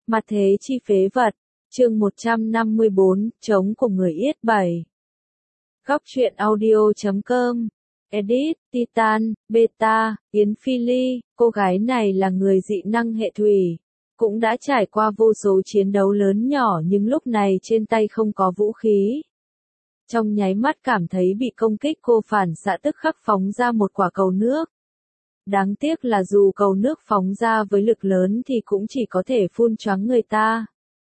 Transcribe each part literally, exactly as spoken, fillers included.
Mặt thế chi phế vật, chương một trăm năm mươi bốn, trống của người yết bảy. Góc truyện audio chấm com, edit, Titan, Beta, Yến Phi Ly, cô gái này là người dị năng hệ thủy, cũng đã trải qua vô số chiến đấu lớn nhỏ nhưng lúc này trên tay không có vũ khí. Trong nháy mắt cảm thấy bị công kích cô phản xạ tức khắc phóng ra một quả cầu nước. Đáng tiếc là dù cầu nước phóng ra với lực lớn thì cũng chỉ có thể phun choáng người ta.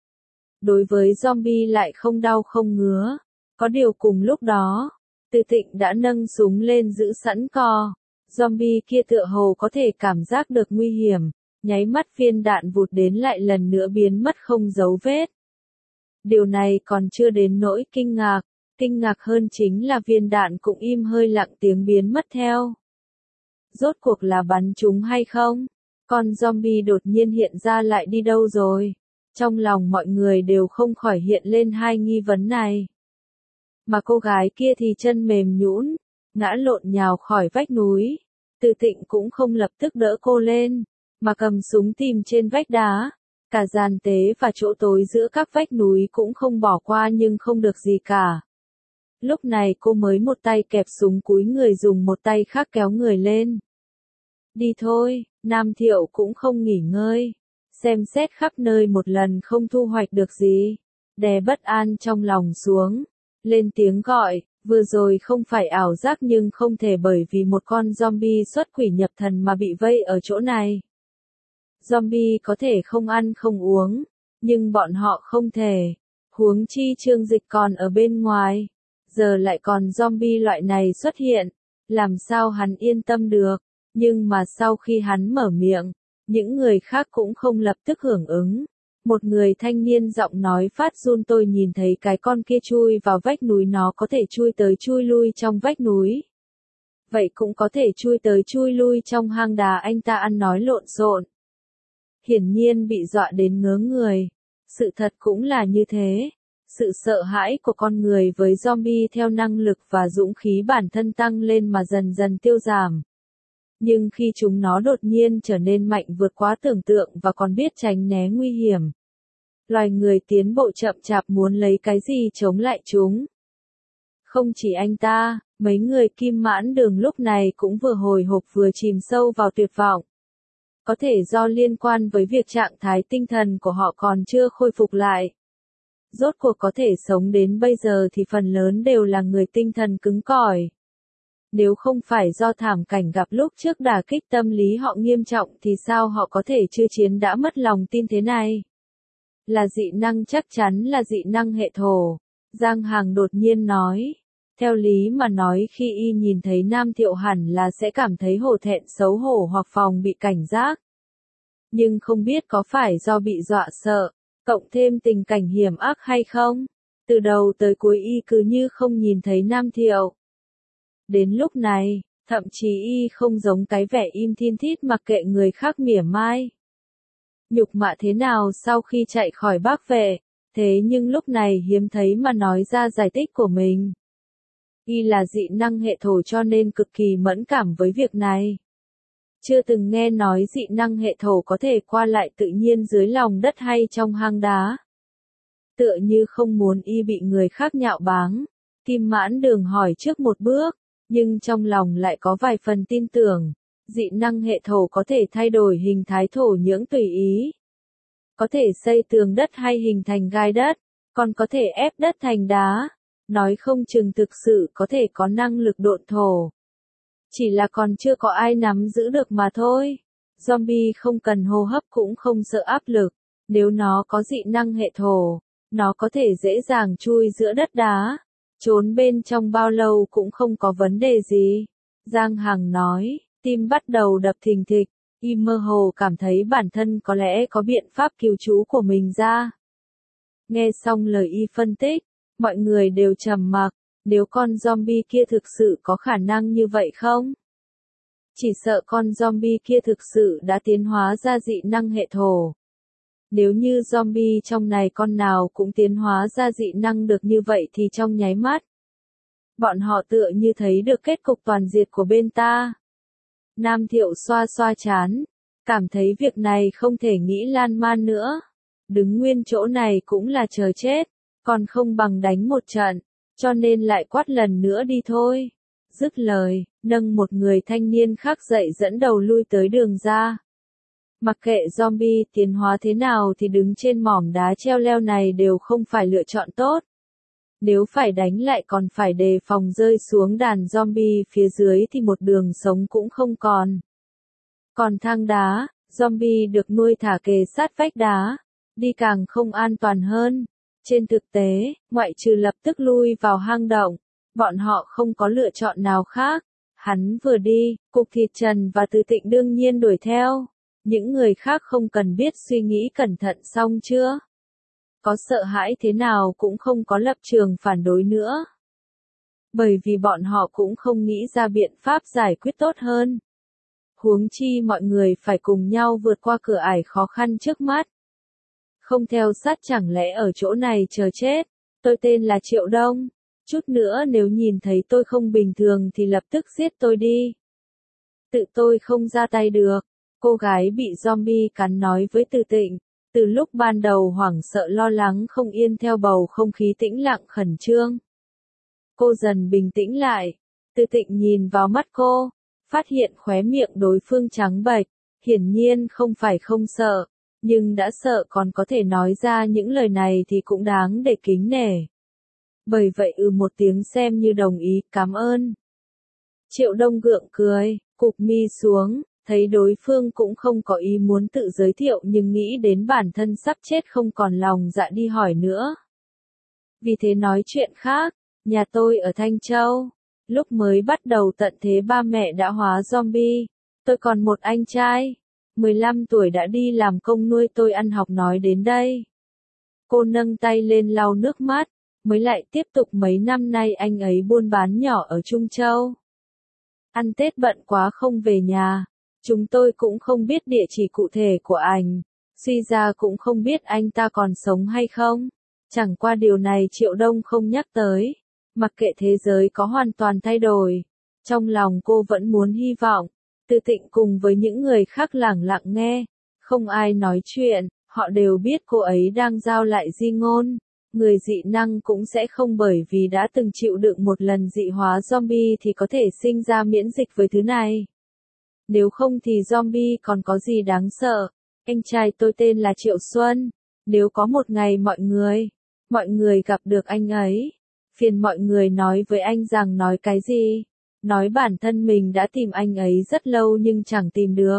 Đối với zombie lại không đau không ngứa. Có điều cùng lúc đó, Từ Tịnh đã nâng súng lên giữ sẵn co. Zombie kia tựa hồ có thể cảm giác được nguy hiểm, nháy mắt viên đạn vụt đến lại lần nữa biến mất không dấu vết. Điều này còn chưa đến nỗi kinh ngạc, kinh ngạc hơn chính là viên đạn cũng im hơi lặng tiếng biến mất theo. Rốt cuộc là bắn chúng hay không? Con zombie đột nhiên hiện ra lại đi đâu rồi? Trong lòng mọi người đều không khỏi hiện lên hai nghi vấn này. Mà cô gái kia thì chân mềm nhũn, ngã lộn nhào khỏi vách núi. Từ Tịnh cũng không lập tức đỡ cô lên, mà cầm súng tìm trên vách đá. Cả gian tế và chỗ tối giữa các vách núi cũng không bỏ qua nhưng không được gì cả. Lúc này cô mới một tay kẹp súng cúi người dùng một tay khác kéo người lên. Đi thôi, Nam Thiệu cũng không nghỉ ngơi. Xem xét khắp nơi một lần không thu hoạch được gì. Đè bất an trong lòng xuống. Lên tiếng gọi, vừa rồi không phải ảo giác nhưng không thể bởi vì một con zombie xuất quỷ nhập thần mà bị vây ở chỗ này. Zombie có thể không ăn không uống, nhưng bọn họ không thể. Huống chi Trương Dịch còn ở bên ngoài. Giờ lại còn zombie loại này xuất hiện. Làm sao hắn yên tâm được. Nhưng mà sau khi hắn mở miệng, những người khác cũng không lập tức hưởng ứng. Một người thanh niên giọng nói phát run tôi nhìn thấy cái con kia chui vào vách núi nó có thể chui tới chui lui trong vách núi. Vậy cũng có thể chui tới chui lui trong hang đá anh ta ăn nói lộn xộn. Hiển nhiên bị dọa đến ngớ người. Sự thật cũng là như thế. Sự sợ hãi của con người với zombie theo năng lực và dũng khí bản thân tăng lên mà dần dần tiêu giảm. Nhưng khi chúng nó đột nhiên trở nên mạnh vượt quá tưởng tượng và còn biết tránh né nguy hiểm. Loài người tiến bộ chậm chạp muốn lấy cái gì chống lại chúng. Không chỉ anh ta, mấy người Kim Mãn Đường lúc này cũng vừa hồi hộp vừa chìm sâu vào tuyệt vọng. Có thể do liên quan với việc trạng thái tinh thần của họ còn chưa khôi phục lại. Rốt cuộc có thể sống đến bây giờ thì phần lớn đều là người tinh thần cứng cỏi. Nếu không phải do thảm cảnh gặp lúc trước đả kích tâm lý họ nghiêm trọng thì sao họ có thể chưa chiến đã mất lòng tin thế này? Là dị năng chắc chắn là dị năng hệ thổ. Giang Hằng đột nhiên nói. Theo lý mà nói khi y nhìn thấy Nam Thiệu hẳn là sẽ cảm thấy hổ thẹn xấu hổ hoặc phòng bị cảnh giác. Nhưng không biết có phải do bị dọa sợ, cộng thêm tình cảnh hiểm ác hay không? Từ đầu tới cuối y cứ như không nhìn thấy Nam Thiệu. Đến lúc này, thậm chí y không giống cái vẻ im thiên thít mặc kệ người khác mỉa mai. Nhục mạ thế nào sau khi chạy khỏi Bác Vệ, thế nhưng lúc này hiếm thấy mà nói ra giải thích của mình. Y là dị năng hệ thổ cho nên cực kỳ mẫn cảm với việc này. Chưa từng nghe nói dị năng hệ thổ có thể qua lại tự nhiên dưới lòng đất hay trong hang đá. Tựa như không muốn y bị người khác nhạo báng. Kim Mãn Đường hỏi trước một bước. Nhưng trong lòng lại có vài phần tin tưởng, dị năng hệ thổ có thể thay đổi hình thái thổ nhưỡng tùy ý. Có thể xây tường đất hay hình thành gai đất, còn có thể ép đất thành đá, nói không chừng thực sự có thể có năng lực độn thổ. Chỉ là còn chưa có ai nắm giữ được mà thôi. Zombie không cần hô hấp cũng không sợ áp lực, nếu nó có dị năng hệ thổ, nó có thể dễ dàng chui giữa đất đá. Trốn bên trong bao lâu cũng không có vấn đề gì. Giang Hằng nói, tim bắt đầu đập thình thịch, y mơ hồ cảm thấy bản thân có lẽ có biện pháp cứu chú của mình ra. Nghe xong lời y phân tích, mọi người đều trầm mặc, nếu con zombie kia thực sự có khả năng như vậy không? Chỉ sợ con zombie kia thực sự đã tiến hóa ra dị năng hệ thổ. Nếu như zombie trong này con nào cũng tiến hóa ra dị năng được như vậy thì trong nháy mắt, bọn họ tựa như thấy được kết cục toàn diệt của bên ta. Nam Thiệu xoa xoa chán, cảm thấy việc này không thể nghĩ lan man nữa. đứng nguyên chỗ này cũng là chờ chết, còn không bằng đánh một trận, cho nên lại quát lần nữa đi thôi. Dứt lời, nâng một người thanh niên khác dậy dẫn đầu lui tới đường ra. Mặc kệ zombie tiến hóa thế nào thì đứng trên mỏm đá treo leo này đều không phải lựa chọn tốt. Nếu phải đánh lại còn phải đề phòng rơi xuống đàn zombie phía dưới thì một đường sống cũng không còn. Còn thang đá, zombie được nuôi thả kề sát vách đá, đi càng không an toàn hơn. Trên thực tế, ngoại trừ lập tức lui vào hang động, bọn họ không có lựa chọn nào khác. Hắn vừa đi, Cục Thịt Trần và Từ Tịnh đương nhiên đuổi theo. Những người khác không cần biết suy nghĩ cẩn thận xong chưa? Có sợ hãi thế nào cũng không có lập trường phản đối nữa. Bởi vì bọn họ cũng không nghĩ ra biện pháp giải quyết tốt hơn. Huống chi mọi người phải cùng nhau vượt qua cửa ải khó khăn trước mắt. Không theo sát chẳng lẽ ở chỗ này chờ chết. Tôi tên là Triệu Đông. Chút nữa nếu nhìn thấy tôi không bình thường thì lập tức giết tôi đi. Tự tôi không ra tay được. Cô gái bị zombie cắn nói với Từ Tịnh. Từ lúc ban đầu hoảng sợ lo lắng không yên theo bầu không khí tĩnh lặng khẩn trương. Cô dần bình tĩnh lại. Từ Tịnh nhìn vào mắt cô, phát hiện khóe miệng đối phương trắng bệch, hiển nhiên không phải không sợ, nhưng đã sợ còn có thể nói ra những lời này thì cũng đáng để kính nể. Bởi vậy ừ một tiếng xem như đồng ý, cảm ơn. Triệu Đông gượng cười, cụp mi xuống, thấy đối phương cũng không có ý muốn tự giới thiệu nhưng nghĩ đến bản thân sắp chết không còn lòng dạ đi hỏi nữa. Vì thế nói chuyện khác, nhà tôi ở Thanh Châu. Lúc mới bắt đầu tận thế ba mẹ đã hóa zombie. Tôi còn một anh trai, mười lăm tuổi đã đi làm công nuôi tôi ăn học nói đến đây. Cô nâng tay lên lau nước mắt, mới lại tiếp tục mấy năm nay anh ấy buôn bán nhỏ ở Trung Châu. Ăn Tết bận quá không về nhà, chúng tôi cũng không biết địa chỉ cụ thể của anh, suy ra cũng không biết anh ta còn sống hay không. Chẳng qua điều này Triệu Đông không nhắc tới. Mặc kệ thế giới có hoàn toàn thay đổi, trong lòng cô vẫn muốn hy vọng. Từ Tịnh cùng với những người khác lẳng lặng nghe, không ai nói chuyện, họ đều biết cô ấy đang giao lại di ngôn. Người dị năng cũng sẽ không bởi vì đã từng chịu đựng một lần dị hóa zombie thì có thể sinh ra miễn dịch với thứ này. Nếu không thì zombie còn có gì đáng sợ. Anh trai tôi tên là Triệu Xuân. Nếu có một ngày mọi người, mọi người gặp được anh ấy, phiền mọi người nói với anh rằng nói cái gì? Nói bản thân mình đã tìm anh ấy rất lâu nhưng chẳng tìm được.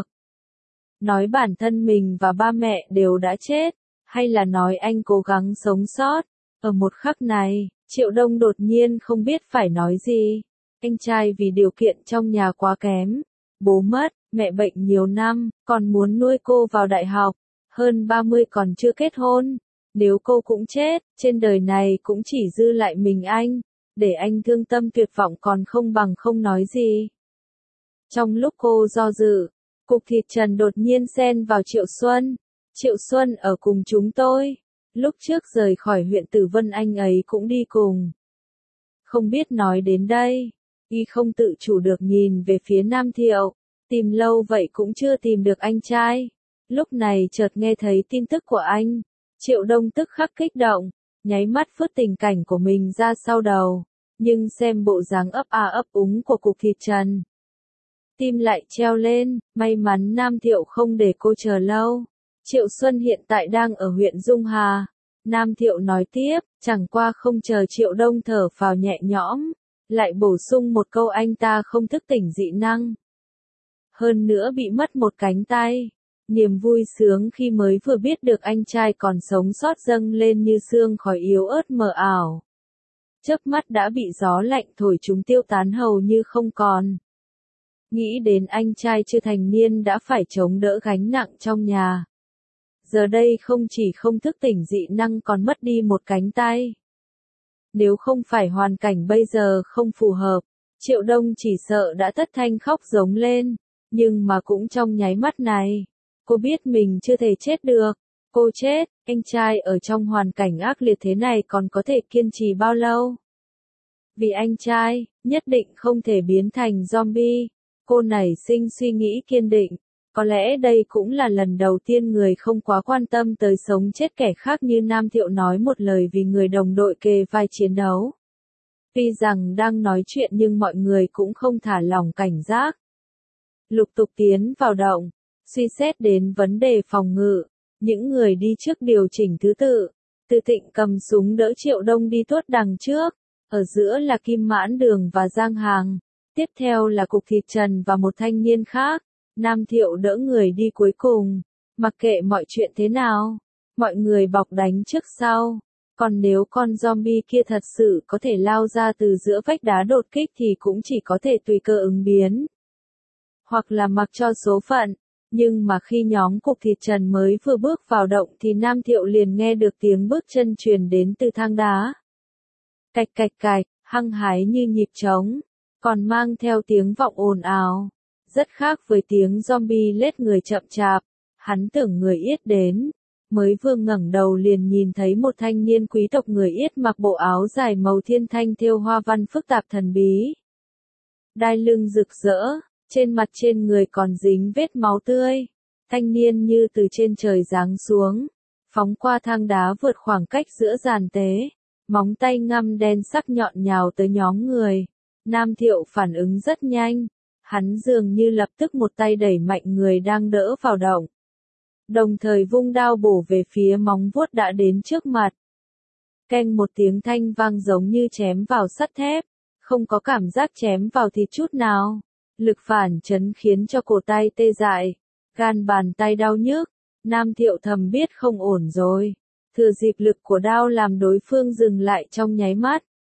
Nói bản thân mình và ba mẹ đều đã chết, hay là nói anh cố gắng sống sót. Ở một khắc này, Triệu Đông đột nhiên không biết phải nói gì. Anh trai vì điều kiện trong nhà quá kém, bố mất, mẹ bệnh nhiều năm, còn muốn nuôi cô vào đại học, hơn ba mươi còn chưa kết hôn. Nếu cô cũng chết, trên đời này cũng chỉ dư lại mình anh, để anh thương tâm tuyệt vọng còn không bằng không nói gì. Trong lúc cô do dự, Cục Thịt Trần đột nhiên xen vào Triệu Xuân. Triệu Xuân ở cùng chúng tôi. Lúc trước rời khỏi huyện Tử Vân anh ấy cũng đi cùng. Không biết nói đến đây, y không tự chủ được nhìn về phía Nam Thiệu. Tìm lâu vậy cũng chưa tìm được anh trai. Lúc này chợt nghe thấy tin tức của anh. Triệu Đông tức khắc kích động, nháy mắt phớt tình cảnh của mình ra sau đầu, nhưng xem bộ dáng ấp a ấp úng của Cục Thịt Trần. Tim lại treo lên, may mắn Nam Thiệu không để cô chờ lâu. Triệu Xuân hiện tại đang ở huyện Dung Hà. Nam Thiệu nói tiếp, chẳng qua không chờ Triệu Đông thở phào nhẹ nhõm, lại bổ sung một câu anh ta không thức tỉnh dị năng. Hơn nữa bị mất một cánh tay. Niềm vui sướng khi mới vừa biết được anh trai còn sống sót dâng lên như sương khói yếu ớt mờ ảo. Chớp mắt đã bị gió lạnh thổi chúng tiêu tán hầu như không còn. Nghĩ đến anh trai chưa thành niên đã phải chống đỡ gánh nặng trong nhà. Giờ đây không chỉ không thức tỉnh dị năng còn mất đi một cánh tay. Nếu không phải hoàn cảnh bây giờ không phù hợp, Triệu Đông chỉ sợ đã thất thanh khóc giống lên. Nhưng mà cũng trong nháy mắt này, cô biết mình chưa thể chết được. Cô chết, anh trai ở trong hoàn cảnh ác liệt thế này còn có thể kiên trì bao lâu? Vì anh trai, nhất định không thể biến thành zombie. Cô nảy sinh suy nghĩ kiên định. Có lẽ đây cũng là lần đầu tiên người không quá quan tâm tới sống chết kẻ khác như Nam Thiệu nói một lời vì người đồng đội kề vai chiến đấu. Tuy rằng đang nói chuyện nhưng mọi người cũng không thả lỏng cảnh giác. Lục tục tiến vào động, suy xét đến vấn đề phòng ngự, những người đi trước điều chỉnh thứ tự. Từ Thịnh cầm súng đỡ Triệu Đông đi tuốt đằng trước, ở giữa là Kim Mãn Đường và Giang Hàng, tiếp theo là Cục Thịt Trần và một thanh niên khác. Nam Thiệu đỡ người đi cuối cùng, mặc kệ mọi chuyện thế nào, mọi người bọc đánh trước sau, còn nếu con zombie kia thật sự có thể lao ra từ giữa vách đá đột kích thì cũng chỉ có thể tùy cơ ứng biến, hoặc là mặc cho số phận. Nhưng mà khi nhóm Cục Thịt Trần mới vừa bước vào động thì Nam Thiệu liền nghe được tiếng bước chân truyền đến từ thang đá. Cạch cạch cạch, hăng hái như nhịp trống, còn mang theo tiếng vọng ồn ào. Rất khác với tiếng zombie lết người chậm chạp, hắn tưởng người Yết đến, mới vừa ngẩng đầu liền nhìn thấy một thanh niên quý tộc người Yết mặc bộ áo dài màu thiên thanh thêu hoa văn phức tạp thần bí. Đai lưng rực rỡ, trên mặt trên người còn dính vết máu tươi, thanh niên như từ trên trời giáng xuống, phóng qua thang đá vượt khoảng cách giữa giàn tế, móng tay ngăm đen sắc nhọn nhào tới nhóm người. Nam Thiệu phản ứng rất nhanh. Hắn dường như lập tức một tay đẩy mạnh người đang đỡ vào động. Đồng thời vung đao bổ về phía móng vuốt đã đến trước mặt. Keng một tiếng thanh vang giống như chém vào sắt thép, không có cảm giác chém vào thịt chút nào. Lực phản chấn khiến cho cổ tay tê dại, gan bàn tay đau nhức. Nam Thiệu thầm biết không ổn rồi. Thừa dịp lực của đao làm đối phương dừng lại trong nháy mắt.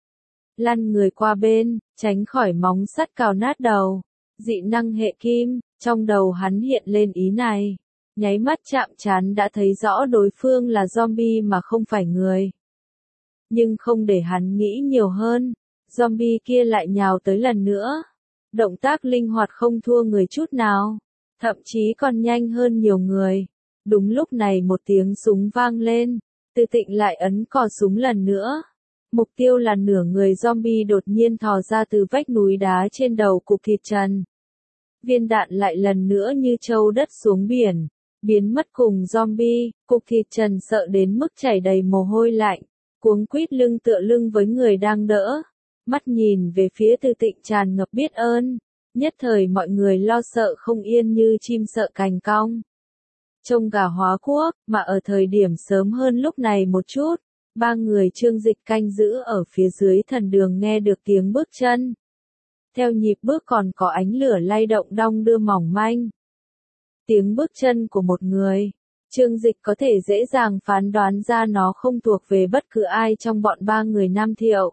Lăn người qua bên, tránh khỏi móng sắt cào nát đầu. Dị năng hệ kim, trong đầu hắn hiện lên ý này. Nháy mắt chạm trán đã thấy rõ đối phương là zombie mà không phải người. Nhưng không để hắn nghĩ nhiều hơn, zombie kia lại nhào tới lần nữa. Động tác linh hoạt không thua người chút nào, thậm chí còn nhanh hơn nhiều người. Đúng lúc này một tiếng súng vang lên, Từ Tịnh lại ấn cò súng lần nữa. Mục tiêu là nửa người zombie đột nhiên thò ra từ vách núi đá trên đầu Cục Thịt Trần. Viên đạn lại lần nữa như trâu đất xuống biển, biến mất cùng zombie. Cục Thịt Trần sợ đến mức chảy đầy mồ hôi lạnh, cuống quýt lưng tựa lưng với người đang đỡ. Mắt nhìn về phía Từ Tịnh tràn ngập biết ơn, nhất thời mọi người lo sợ không yên như chim sợ cành cong. Trông gà hóa quốc, mà ở thời điểm sớm hơn lúc này một chút. Ba người Trương Dịch canh giữ ở phía dưới thần đường nghe được tiếng bước chân. Theo nhịp bước còn có ánh lửa lay động đong đưa mỏng manh. Tiếng bước chân của một người, Trương Dịch có thể dễ dàng phán đoán ra nó không thuộc về bất cứ ai trong bọn ba người Nam Thiệu.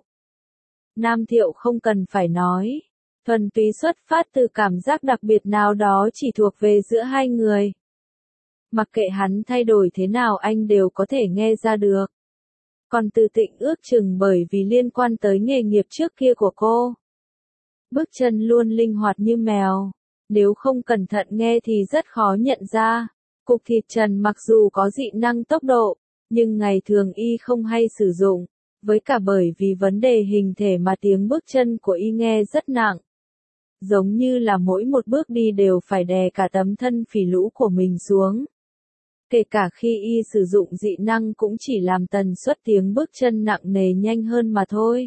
Nam Thiệu không cần phải nói, thuần túy xuất phát từ cảm giác đặc biệt nào đó chỉ thuộc về giữa hai người. Mặc kệ hắn thay đổi thế nào anh đều có thể nghe ra được. Còn Từ Tịnh ước chừng bởi vì liên quan tới nghề nghiệp trước kia của cô. Bước chân luôn linh hoạt như mèo, nếu không cẩn thận nghe thì rất khó nhận ra. Cục Thịt Trần mặc dù có dị năng tốc độ, nhưng ngày thường y không hay sử dụng, với cả bởi vì vấn đề hình thể mà tiếng bước chân của y nghe rất nặng. Giống như là mỗi một bước đi đều phải đè cả tấm thân phì lũ của mình xuống. Kể cả khi y sử dụng dị năng cũng chỉ làm tần suất tiếng bước chân nặng nề nhanh hơn mà thôi.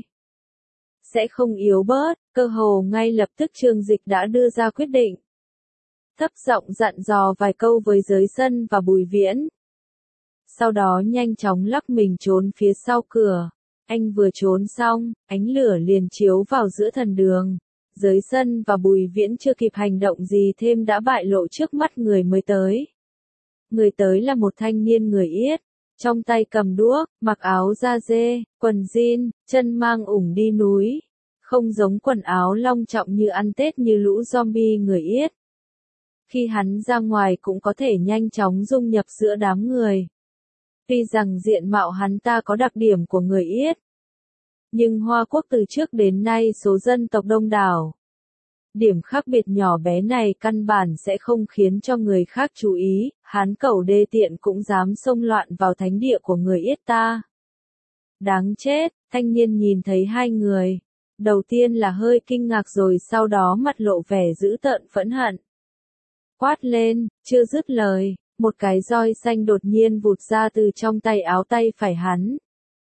Sẽ không yếu bớt, cơ hồ ngay lập tức Trương Dịch đã đưa ra quyết định. Thấp giọng dặn dò vài câu với Giới Sân và Bùi Viễn. Sau đó nhanh chóng lắc mình trốn phía sau cửa. Anh vừa trốn xong, ánh lửa liền chiếu vào giữa thần đường. Giới Sân và Bùi Viễn chưa kịp hành động gì thêm đã bại lộ trước mắt người mới tới. Người tới là một thanh niên người Yết, trong tay cầm đuốc, mặc áo da dê, quần jean, chân mang ủng đi núi. Không giống quần áo long trọng như ăn Tết như lũ zombie người Yết. Khi hắn ra ngoài cũng có thể nhanh chóng dung nhập giữa đám người. Tuy rằng diện mạo hắn ta có đặc điểm của người Yết, nhưng Hoa Quốc từ trước đến nay số dân tộc đông đảo. Điểm khác biệt nhỏ bé này căn bản sẽ không khiến cho người khác chú ý, Hán Cẩu đê tiện cũng dám xông loạn vào thánh địa của người Yết ta. Đáng chết, thanh niên nhìn thấy hai người. Đầu tiên là hơi kinh ngạc rồi sau đó mặt lộ vẻ dữ tợn phẫn hận. quát lên, chưa dứt lời, một cái roi xanh đột nhiên vụt ra từ trong tay áo tay phải hắn.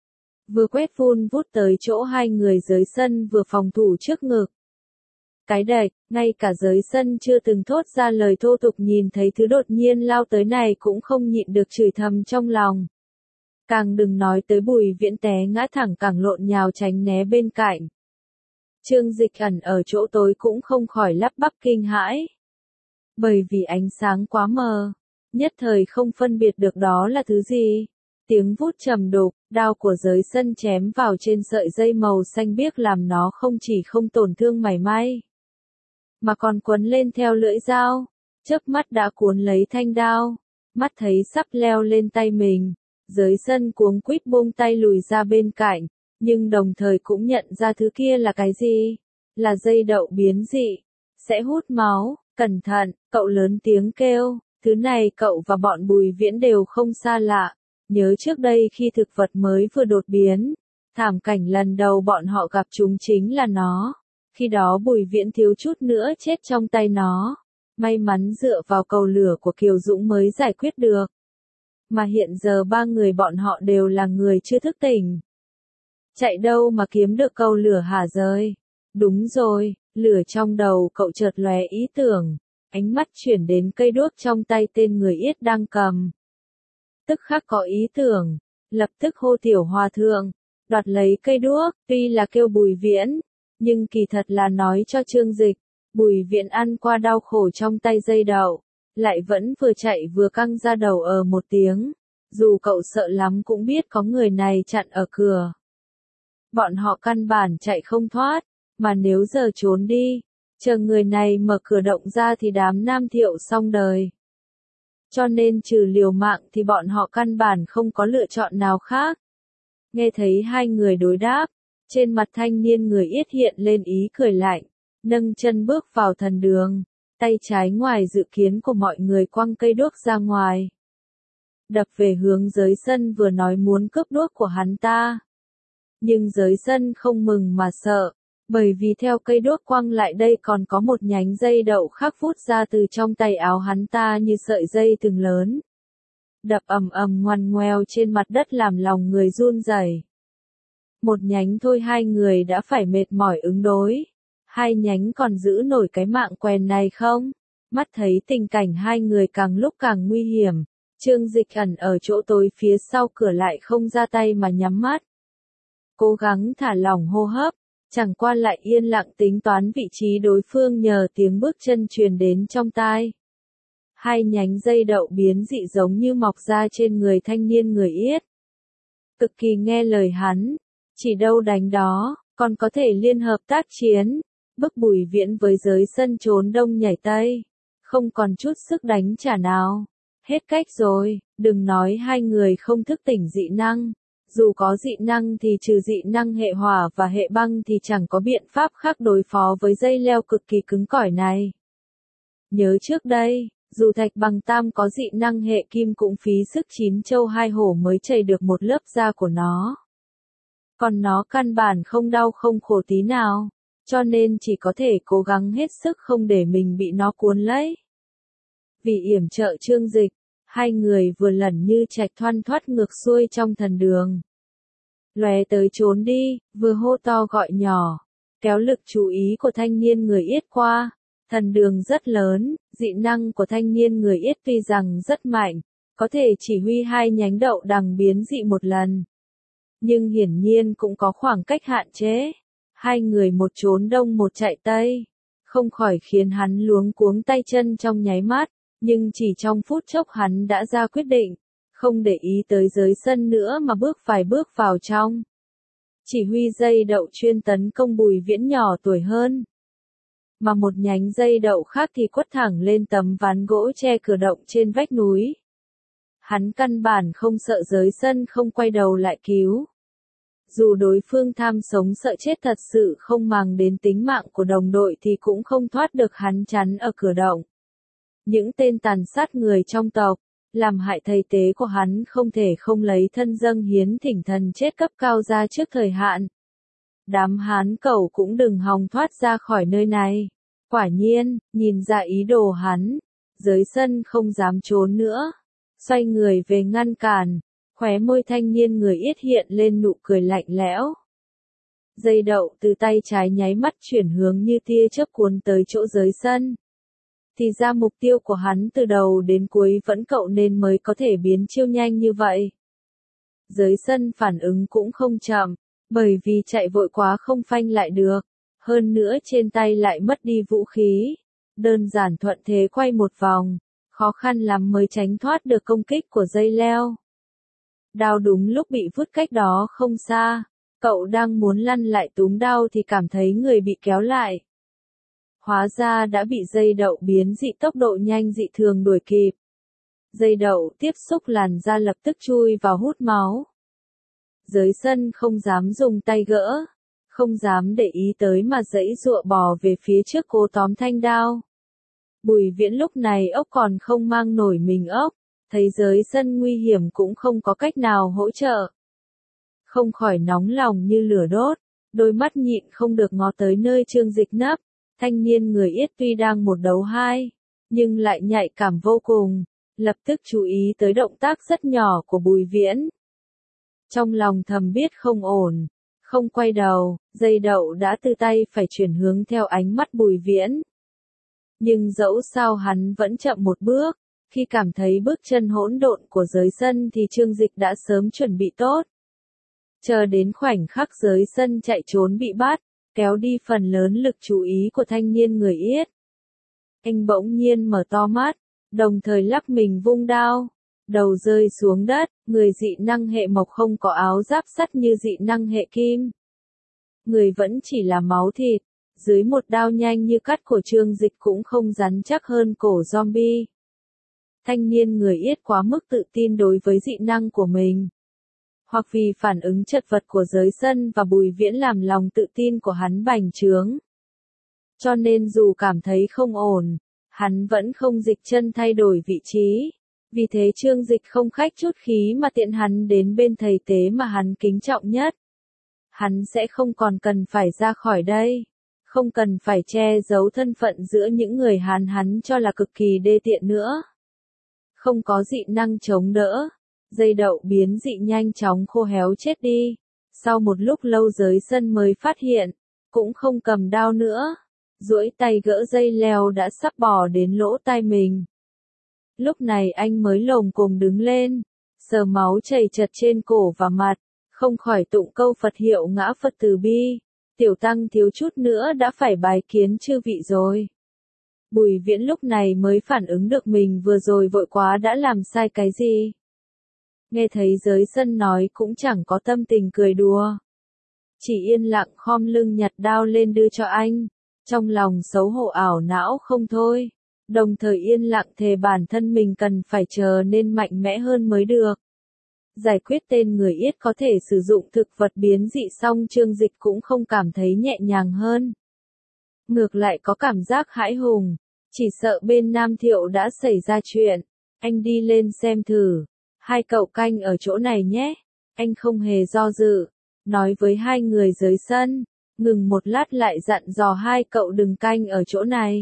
Vừa quét vun vút tới chỗ hai người dưới sân vừa phòng thủ trước ngực. Cái đệch, ngay cả dưới sân chưa từng thốt ra lời thô tục nhìn thấy thứ đột nhiên lao tới này cũng không nhịn được chửi thầm trong lòng. Càng đừng nói tới Bùi Viễn té ngã thẳng cẳng lộn nhào tránh né bên cạnh. Trương Dịch ẩn ở chỗ tối cũng không khỏi lắp bắp kinh hãi. Bởi vì ánh sáng quá mờ, nhất thời không phân biệt được đó là thứ gì. Tiếng vút trầm đục, đao của giới sân chém vào trên sợi dây màu xanh biếc làm nó không chỉ không tổn thương mảy may, mà còn quấn lên theo lưỡi dao, chớp mắt đã cuốn lấy thanh đao, mắt thấy sắp leo lên tay mình, giới sân cuống quýt buông tay lùi ra bên cạnh, nhưng đồng thời cũng nhận ra thứ kia là cái gì, là dây đậu biến dị, sẽ hút máu, cẩn thận, cậu lớn tiếng kêu, thứ này cậu và bọn Bùi Viễn đều không xa lạ, nhớ trước đây khi thực vật mới vừa đột biến, thảm cảnh lần đầu bọn họ gặp chúng chính là nó. Khi đó Bùi Viễn thiếu chút nữa chết trong tay nó. May mắn dựa vào cầu lửa của Kiều Dũng mới giải quyết được. Mà hiện giờ ba người bọn họ đều là người chưa thức tỉnh. Chạy đâu mà kiếm được cầu lửa hả rơi? Đúng rồi, lửa trong đầu cậu chợt lóe ý tưởng. Ánh mắt chuyển đến cây đuốc trong tay tên người Yết đang cầm. Tức khắc có ý tưởng. Lập tức hô Tiểu Hòa Thượng. Đoạt lấy cây đuốc, tuy là kêu Bùi Viễn. Nhưng kỳ thật là nói cho Trương Dịch, Bùi Viễn ăn qua đau khổ trong tay dây đậu, lại vẫn vừa chạy vừa căng ra đầu ở một tiếng, dù cậu sợ lắm cũng biết có người này chặn ở cửa. Bọn họ căn bản chạy không thoát, mà nếu giờ trốn đi, chờ người này mở cửa động ra thì đám Nam Thiệu xong đời. Cho nên trừ liều mạng thì bọn họ căn bản không có lựa chọn nào khác. Nghe thấy hai người đối đáp, trên mặt thanh niên người Yết hiện lên ý cười lạnh, nâng chân bước vào thần đường, tay trái ngoài dự kiến của mọi người quăng cây đuốc ra ngoài. Đập về hướng giới sân vừa nói muốn cướp đuốc của hắn ta. Nhưng giới sân không mừng mà sợ, bởi vì theo cây đuốc quăng lại đây còn có một nhánh dây đậu khác phút ra từ trong tay áo hắn ta như sợi dây thừng lớn. Đập ầm ầm ngoằn ngoèo trên mặt đất làm lòng người run rẩy. Một nhánh thôi hai người đã phải mệt mỏi ứng đối. Hai nhánh còn giữ nổi cái mạng quèn này không? Mắt thấy tình cảnh hai người càng lúc càng nguy hiểm. Trương Dịch ẩn ở chỗ tối phía sau cửa lại không ra tay mà nhắm mắt. Cố gắng thả lỏng hô hấp. Chẳng qua lại yên lặng tính toán vị trí đối phương nhờ tiếng bước chân truyền đến trong tai. Hai nhánh dây đậu biến dị giống như mọc ra trên người thanh niên người Yết. Cực kỳ nghe lời hắn. Chỉ đâu đánh đó, còn có thể liên hợp tác chiến, bức Bùi Viễn với giới sân trốn đông nhảy tây, không còn chút sức đánh trả nào. Hết cách rồi, đừng nói hai người không thức tỉnh dị năng, dù có dị năng thì trừ dị năng hệ hỏa và hệ băng thì chẳng có biện pháp khác đối phó với dây leo cực kỳ cứng cỏi này. Nhớ trước đây, dù Thạch Bằng Tam có dị năng hệ kim cũng phí sức chín châu hai hổ mới chảy được một lớp da của nó. Còn nó căn bản không đau không khổ tí nào, cho nên chỉ có thể cố gắng hết sức không để mình bị nó cuốn lấy. Vì yểm trợ Trương Dịch, hai người vừa lẩn như trạch thoăn thoắt ngược xuôi trong thần đường. Lóe tới trốn đi, vừa hô to gọi nhỏ, kéo lực chú ý của thanh niên người Yết qua. Thần đường rất lớn, dị năng của thanh niên người Yết tuy rằng rất mạnh, có thể chỉ huy hai nhánh đậu đằng biến dị một lần. Nhưng hiển nhiên cũng có khoảng cách hạn chế. Hai người một trốn đông một chạy tây, không khỏi khiến hắn luống cuống tay chân trong nháy mắt, nhưng chỉ trong phút chốc hắn đã ra quyết định, không để ý tới giới sân nữa mà bước vài bước vào trong. Chỉ huy dây đậu chuyên tấn công Bùi Viễn nhỏ tuổi hơn. Mà một nhánh dây đậu khác thì quất thẳng lên tấm ván gỗ che cửa động trên vách núi. Hắn căn bản không sợ giới sân không quay đầu lại cứu. Dù đối phương tham sống sợ chết thật sự không màng đến tính mạng của đồng đội thì cũng không thoát được hắn chắn ở cửa động. Những tên tàn sát người trong tộc, làm hại thầy tế của hắn không thể không lấy thân dâng hiến thỉnh thần chết cấp cao ra trước thời hạn. Đám Hán cẩu cũng đừng hòng thoát ra khỏi nơi này. Quả nhiên, nhìn ra ý đồ hắn, Giới Sân không dám trốn nữa, xoay người về ngăn cản, khóe môi thanh niên người Yết hiện lên nụ cười lạnh lẽo. Dây đậu từ tay trái nháy mắt chuyển hướng như tia chớp cuốn tới chỗ Giới Sân. Thì ra mục tiêu của hắn từ đầu đến cuối vẫn cậu nên mới có thể biến chiêu nhanh như vậy. Giới Sân phản ứng cũng không chậm, bởi vì chạy vội quá không phanh lại được, hơn nữa trên tay lại mất đi vũ khí. Đơn giản thuận thế quay một vòng, khó khăn lắm mới tránh thoát được công kích của dây leo. Đao đúng lúc bị vứt cách đó không xa, cậu đang muốn lăn lại túm đao thì cảm thấy người bị kéo lại. Hóa ra đã bị dây đậu biến dị tốc độ nhanh dị thường đuổi kịp. Dây đậu tiếp xúc làn da lập tức chui vào hút máu. Giới Sân không dám dùng tay gỡ, không dám để ý tới mà giãy giụa bò về phía trước cố tóm thanh đao. Bùi Viễn lúc này ốc còn không mang nổi mình ốc, thấy Giới Sân nguy hiểm cũng không có cách nào hỗ trợ. Không khỏi nóng lòng như lửa đốt, đôi mắt nhịn không được ngó tới nơi Trương Dịch nấp. Thanh niên người Yết tuy đang một đấu hai, nhưng lại nhạy cảm vô cùng, lập tức chú ý tới động tác rất nhỏ của Bùi Viễn. Trong lòng thầm biết không ổn, không quay đầu, dây đậu đã từ tay phải chuyển hướng theo ánh mắt Bùi Viễn. Nhưng dẫu sao hắn vẫn chậm một bước, khi cảm thấy bước chân hỗn độn của Giới Sân thì Trương Dịch đã sớm chuẩn bị tốt. Chờ đến khoảnh khắc Giới Sân chạy trốn bị bắt, kéo đi phần lớn lực chú ý của thanh niên người Yết. Anh bỗng nhiên mở to mắt, đồng thời lắc mình vung đao, đầu rơi xuống đất, người dị năng hệ mộc không có áo giáp sắt như dị năng hệ kim. Người vẫn chỉ là máu thịt, dưới một đao nhanh như cắt của Trương Dịch cũng không rắn chắc hơn cổ zombie. Thanh niên người Yết quá mức tự tin đối với dị năng của mình. Hoặc vì phản ứng chật vật của Giới Sân và Bùi Viễn làm lòng tự tin của hắn bành trướng. Cho nên dù cảm thấy không ổn, hắn vẫn không dịch chân thay đổi vị trí. Vì thế Trương Dịch không khách chút khí mà tiện hắn đến bên thầy tế mà hắn kính trọng nhất. Hắn sẽ không còn cần phải ra khỏi đây. Không cần phải che giấu thân phận giữa những người Hán hắn cho là cực kỳ đê tiện nữa. Không có dị năng chống đỡ. Dây đậu biến dị nhanh chóng khô héo chết đi. Sau một lúc lâu Giới Sân mới phát hiện, cũng không cầm đao nữa. Duỗi tay gỡ dây leo đã sắp bò đến lỗ tai mình. Lúc này anh mới lồm cồm đứng lên, sờ máu chảy chật trên cổ và mặt, không khỏi tụng câu Phật hiệu ngã Phật từ bi. Tiểu tăng thiếu chút nữa đã phải bái kiến chư vị rồi. Bùi Viễn lúc này mới phản ứng được mình vừa rồi vội quá đã làm sai cái gì. Nghe thấy Giới Sân nói cũng chẳng có tâm tình cười đùa. Chỉ yên lặng khom lưng nhặt đao lên đưa cho anh. Trong lòng xấu hổ ảo não không thôi. Đồng thời yên lặng thề bản thân mình cần phải chờ nên mạnh mẽ hơn mới được. Giải quyết tên người Yết có thể sử dụng thực vật biến dị xong Trương Dịch cũng không cảm thấy nhẹ nhàng hơn. Ngược lại có cảm giác hãi hùng. Chỉ sợ bên Nam Thiệu đã xảy ra chuyện. Anh đi lên xem thử. Hai cậu canh ở chỗ này nhé. Anh không hề do dự. Nói với hai người Giới Sân. Ngừng một lát lại dặn dò hai cậu đừng canh ở chỗ này.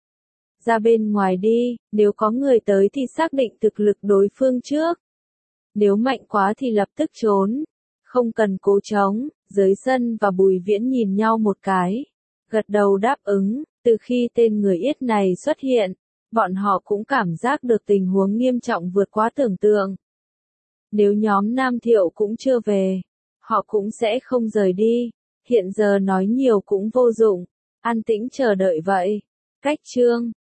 Ra bên ngoài đi, nếu có người tới thì xác định thực lực đối phương trước. Nếu mạnh quá thì lập tức trốn. Không cần cố chống. Giới Sân và Bùi Viễn nhìn nhau một cái. Gật đầu đáp ứng. Từ khi tên người Yết này xuất hiện, bọn họ cũng cảm giác được tình huống nghiêm trọng vượt quá tưởng tượng. Nếu nhóm Nam Thiệu cũng chưa về, họ cũng sẽ không rời đi. Hiện giờ nói nhiều cũng vô dụng. An tĩnh chờ đợi vậy. Cách chương